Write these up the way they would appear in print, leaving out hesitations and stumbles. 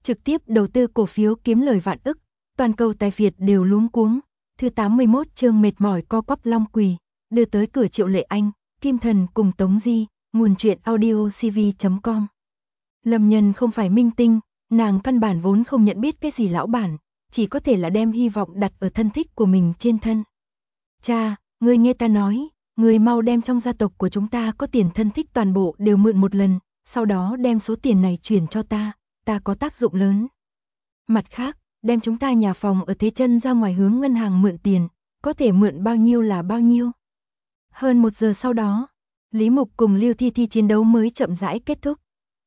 trực tiếp đầu tư cổ phiếu kiếm lời vạn ức, toàn cầu tài phiệt đều luống cuống. Thứ 81 chương mệt mỏi co quắp long quỳ, đưa tới cửa Triệu Lệ Anh, Kim Thần cùng Tống Di, nguồn truyện audio cv.com. Lâm Nhân không phải minh tinh, nàng căn bản vốn không nhận biết cái gì lão bản, chỉ có thể là đem hy vọng đặt ở thân thích của mình trên thân. Cha, ngươi nghe ta nói, ngươi mau đem trong gia tộc của chúng ta có tiền thân thích toàn bộ đều mượn một lần, sau đó đem số tiền này chuyển cho ta có tác dụng lớn. Mặt khác, đem chúng ta nhà phòng ở Thế Chân ra ngoài hướng ngân hàng mượn tiền, có thể mượn bao nhiêu là bao nhiêu. Hơn 1 giờ sau đó, Lý Mục cùng Lưu Thi Thi chiến đấu mới chậm rãi kết thúc.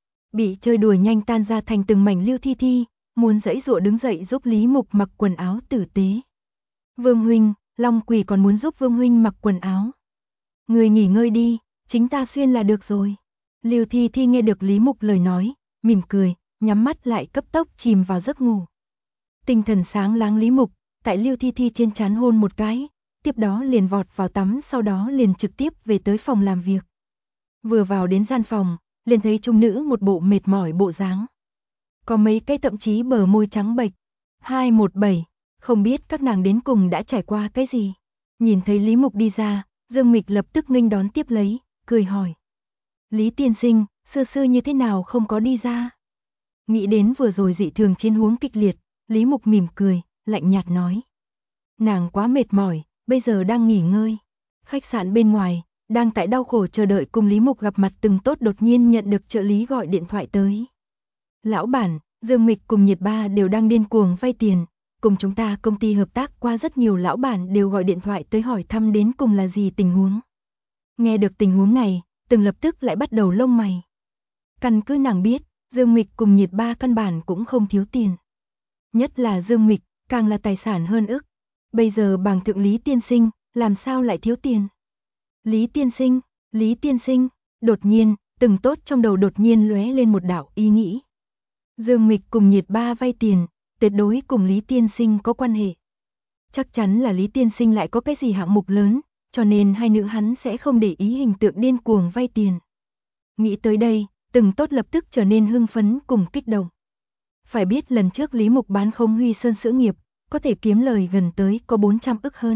Bị chơi đùa nhanh tan ra thành từng mảnh Lưu Thi Thi, muốn giãy giụa đứng dậy giúp Lý Mục mặc quần áo tử tế. Vương huynh, Long Quỷ còn muốn giúp Vương huynh mặc quần áo. Người nghỉ ngơi đi, chính ta xuyên là được rồi. Lưu Thi Thi nghe được Lý Mục lời nói, mỉm cười, nhắm mắt lại cấp tốc chìm vào giấc ngủ. Tinh thần sáng láng Lý Mục, tại Lưu Thi Thi trên trán hôn một cái, tiếp đó liền vọt vào tắm, sau đó liền trực tiếp về tới phòng làm việc. Vừa vào đến gian phòng, liền thấy trung nữ một bộ mệt mỏi bộ dáng. Có mấy cái thậm chí bờ môi trắng bệch. 217, không biết các nàng đến cùng đã trải qua cái gì. Nhìn thấy Lý Mục đi ra, Dương Mịch lập tức nghênh đón tiếp lấy, cười hỏi. Lý tiên sinh, sư như thế nào không có đi ra? Nghĩ đến vừa rồi dị thường chiến huống kịch liệt, Lý Mục mỉm cười, lạnh nhạt nói. Nàng quá mệt mỏi, bây giờ đang nghỉ ngơi. Khách sạn bên ngoài, đang tại đau khổ chờ đợi cùng Lý Mục gặp mặt Từng Tốt đột nhiên nhận được trợ lý gọi điện thoại tới. Lão bản, Dương Mịch cùng Nhiệt Ba đều đang điên cuồng vay tiền, cùng chúng ta công ty hợp tác qua rất nhiều lão bản đều gọi điện thoại tới hỏi thăm đến cùng là gì tình huống. Nghe được tình huống này, Từng lập tức lại bắt đầu lông mày. Căn cứ nàng biết, Dương Mịch cùng Nhiệt Ba căn bản cũng không thiếu tiền. Nhất là Dương Mịch, càng là tài sản hơn ức. Bây giờ bàng thượng Lý tiên sinh, làm sao lại thiếu tiền? Lý tiên sinh, đột nhiên, Từng Tốt trong đầu đột nhiên lóe lên một đạo ý nghĩ. Dương Mịch cùng Nhiệt Ba vay tiền, tuyệt đối cùng Lý tiên sinh có quan hệ. Chắc chắn là Lý tiên sinh lại có cái gì hạng mục lớn, cho nên hai nữ hắn sẽ không để ý hình tượng điên cuồng vay tiền. Nghĩ tới đây, Từng Tốt lập tức trở nên hưng phấn cùng kích động. Phải biết lần trước Lý Mục bán không Huy Sơn Sữa Nghiệp, có thể kiếm lời gần tới có 400 ức hơn.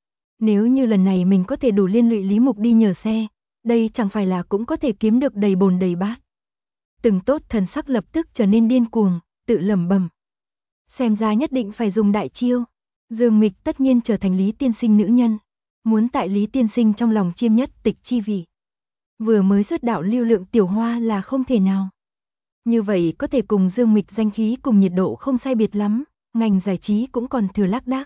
Nếu như lần này mình có thể đủ liên lụy Lý Mục đi nhờ xe, đây chẳng phải là cũng có thể kiếm được đầy bồn đầy bát. Từng Tốt thần sắc lập tức trở nên điên cuồng, tự lẩm bẩm. Xem ra nhất định phải dùng đại chiêu. Dương Mịch tất nhiên trở thành Lý tiên sinh nữ nhân, muốn tại Lý tiên sinh trong lòng chiêm nhất tịch chi vị. Vừa mới xuất đạo lưu lượng tiểu hoa là không thể nào. Như vậy có thể cùng Dương Mịch danh khí cùng nhiệt độ không sai biệt lắm, ngành giải trí cũng còn thừa lác đác.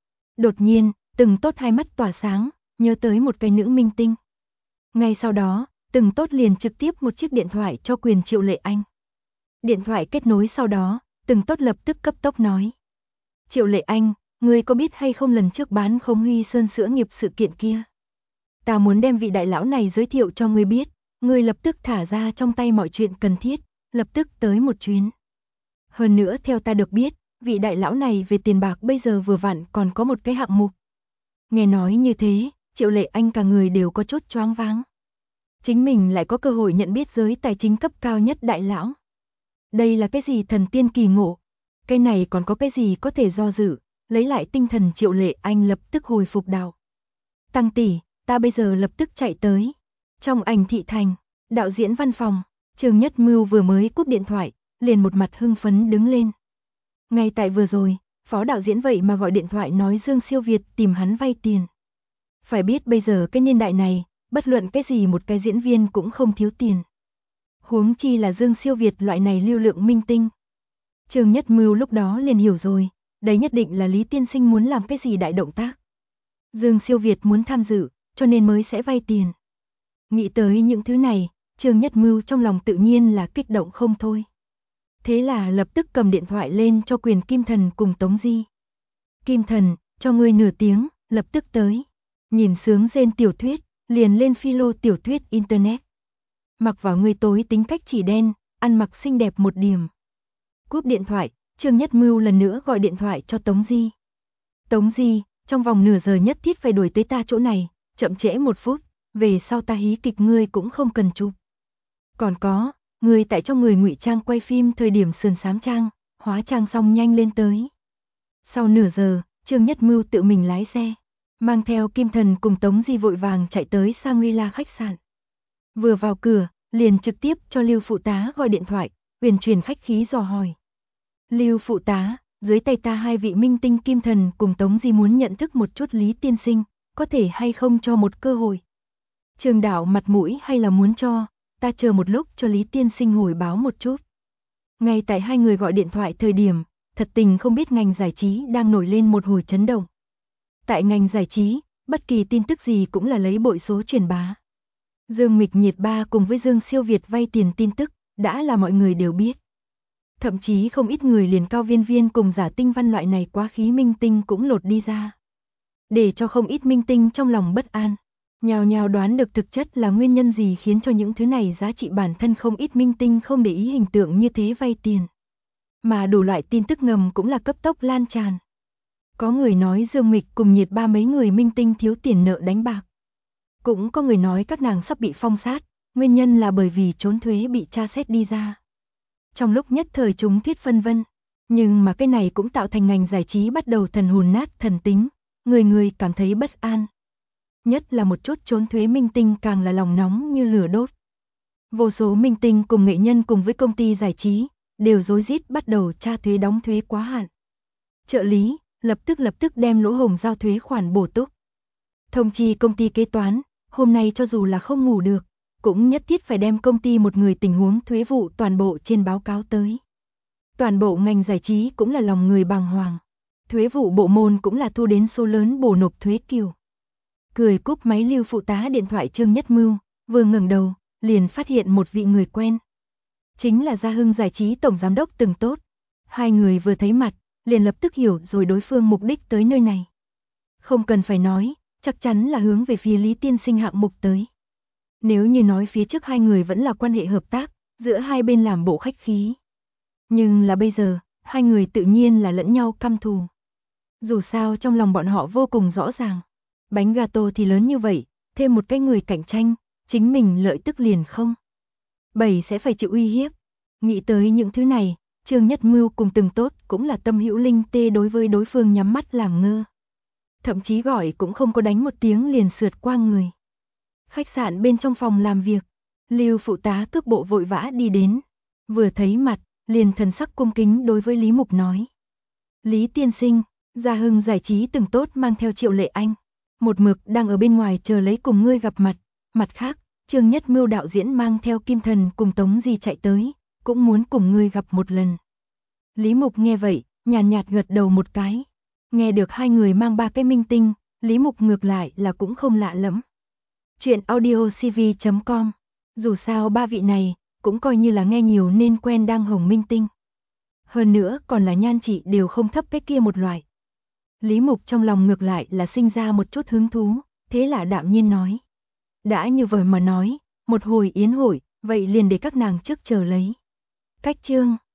Đột nhiên, Từng Tốt hai mắt tỏa sáng, nhớ tới một cái nữ minh tinh. Ngay sau đó, Từng Tốt liền trực tiếp một chiếc điện thoại cho quyền Triệu Lệ Anh. Điện thoại kết nối sau đó, Từng Tốt lập tức cấp tốc nói. Triệu Lệ Anh, ngươi có biết hay không lần trước bán không Huy Sơn Sữa Nghiệp sự kiện kia? Ta muốn đem vị đại lão này giới thiệu cho ngươi biết, ngươi lập tức thả ra trong tay mọi chuyện cần thiết, lập tức tới một chuyến. Hơn nữa theo ta được biết, vị đại lão này về tiền bạc bây giờ vừa vặn còn có một cái hạng mục. Nghe nói như thế, Triệu Lệ Anh cả người đều có chút choáng váng. Chính mình lại có cơ hội nhận biết giới tài chính cấp cao nhất đại lão. Đây là cái gì thần tiên kỳ ngộ? Cái này còn có cái gì có thể do dự? Lấy lại tinh thần Triệu Lệ Anh lập tức hồi phục đạo. Tăng tỷ, ta bây giờ lập tức chạy tới. Trong ảnh thị thành, đạo diễn văn phòng, Trương Nhất Mưu vừa mới cúp điện thoại, liền một mặt hưng phấn đứng lên. Ngay tại vừa rồi, phó đạo diễn vậy mà gọi điện thoại nói Dương Siêu Việt tìm hắn vay tiền. Phải biết bây giờ cái niên đại này, bất luận cái gì một cái diễn viên cũng không thiếu tiền. Huống chi là Dương Siêu Việt loại này lưu lượng minh tinh. Trương Nhất Mưu lúc đó liền hiểu rồi, đấy nhất định là Lý tiên sinh muốn làm cái gì đại động tác. Dương Siêu Việt muốn tham dự, cho nên mới sẽ vay tiền. Nghĩ tới những thứ này, Trương Nhất Mưu trong lòng tự nhiên là kích động không thôi. Thế là lập tức cầm điện thoại lên cho quyền Kim Thần cùng Tống Di. Kim Thần, cho ngươi nửa tiếng, lập tức tới. Nhìn sướng rên tiểu thuyết, liền lên philo tiểu thuyết internet. Mặc vào người tối tính cách chỉ đen, ăn mặc xinh đẹp một điểm. Cúp điện thoại, Trương Nhất Mưu lần nữa gọi điện thoại cho Tống Di. Tống Di, trong vòng nửa giờ nhất thiết phải đuổi tới ta chỗ này, chậm trễ 1 phút, về sau ta hí kịch ngươi cũng không cần chụp. Còn có, ngươi tại trong người ngụy trang quay phim thời điểm sườn xám trang, Hóa trang xong nhanh lên tới. Sau nửa giờ, Trương Nhất Mưu tự mình lái xe, mang theo Kim Thần cùng Tống Di vội vàng chạy tới Shangri-La khách sạn. Vừa vào cửa, liền trực tiếp cho Lưu phụ tá gọi điện thoại, uyển chuyển khách khí dò hỏi. Lưu phụ tá, dưới tay ta hai vị minh tinh Kim Thần cùng Tống Di muốn nhận thức một chút Lý tiên sinh, có thể hay không cho một cơ hội? Trường Đảo mặt mũi hay là muốn cho, ta chờ một lúc cho Lý tiên sinh hồi báo một chút. Ngay tại hai người gọi điện thoại thời điểm, thật tình không biết ngành giải trí đang nổi lên một hồi chấn động. Tại ngành giải trí, bất kỳ tin tức gì cũng là lấy bội số truyền bá. Dương Mịch Nhiệt Ba cùng với Dương Siêu Việt vay tiền tin tức, đã là mọi người đều biết. Thậm chí không ít người liền Cao Viên Viên cùng Giả Tinh Văn loại này quá khí minh tinh cũng lột đi ra. Để cho không ít minh tinh trong lòng bất an. Nhào nhào đoán được thực chất là nguyên nhân gì khiến cho những thứ này giá trị bản thân không ít minh tinh không để ý hình tượng như thế vay tiền. Mà đủ loại tin tức ngầm cũng là cấp tốc lan tràn. Có người nói Dương Mịch cùng Nhiệt Ba mấy người minh tinh thiếu tiền nợ đánh bạc. Cũng có người nói các nàng sắp bị phong sát, nguyên nhân là bởi vì trốn thuế bị tra xét đi ra. Trong lúc nhất thời chúng thuyết phân vân, nhưng mà cái này cũng tạo thành ngành giải trí bắt đầu thần hồn nát thần tính, người người cảm thấy bất an. Nhất là một chút trốn thuế minh tinh càng là lòng nóng như lửa đốt. Vô số minh tinh cùng nghệ nhân cùng với công ty giải trí, đều rối rít bắt đầu tra thuế đóng thuế quá hạn. Trợ lý, lập tức đem lỗ hổng giao thuế khoản bổ túc. Thông chi công ty kế toán, hôm nay cho dù là không ngủ được, cũng nhất thiết phải đem công ty một người tình huống thuế vụ toàn bộ trên báo cáo tới. Toàn bộ ngành giải trí cũng là lòng người bàng hoàng. Thuế vụ bộ môn cũng là thu đến số lớn bổ nộp thuế kiều. Cười cúp máy Lưu phụ tá điện thoại Trương Nhất Mưu, vừa ngẩng đầu, liền phát hiện một vị người quen. Chính là Gia Hưng giải trí tổng giám đốc Từng Tốt. Hai người vừa thấy mặt, liền lập tức hiểu rồi đối phương mục đích tới nơi này. Không cần phải nói, chắc chắn là hướng về phía Lý tiên sinh hạng mục tới. Nếu như nói phía trước hai người vẫn là quan hệ hợp tác, giữa hai bên làm bộ khách khí. Nhưng là bây giờ, hai người tự nhiên là lẫn nhau căm thù. Dù sao trong lòng bọn họ vô cùng rõ ràng. Bánh gato thì lớn như vậy, thêm một cái người cạnh tranh, chính mình lợi tức liền không. Bảy sẽ phải chịu uy hiếp. Nghĩ tới những thứ này, Trương Nhất Mưu cùng Từng Tốt cũng là tâm hữu linh tê đối với đối phương nhắm mắt làm ngơ. Thậm chí gọi cũng không có đánh một tiếng liền sượt qua người. Khách sạn bên trong phòng làm việc, Lưu phụ tá cước bộ vội vã đi đến. Vừa thấy mặt, liền thần sắc cung kính đối với Lý Mục nói. Lý tiên sinh, Gia Hưng giải trí Từng Tốt mang theo Triệu Lệ Anh. Một mực đang ở bên ngoài chờ lấy cùng ngươi gặp mặt. Mặt khác, Trương Nhất Mưu đạo diễn mang theo Kim Thần cùng Tống Di chạy tới, cũng muốn cùng ngươi gặp một lần. Lý Mục nghe vậy, nhàn nhạt gật đầu một cái. Nghe được hai người mang ba cái minh tinh, Lý Mục ngược lại là cũng không lạ lẫm. Chuyện audiocv.com. Dù sao ba vị này, cũng coi như là nghe nhiều nên quen đang hồng minh tinh. Hơn nữa còn là nhan trị đều không thấp cái kia một loại. Lý Mục trong lòng ngược lại là sinh ra một chút hứng thú, thế là đạm nhiên nói. Đã như vậy mà nói, một hồi yến hội, vậy liền để các nàng trước chờ lấy. Cách chương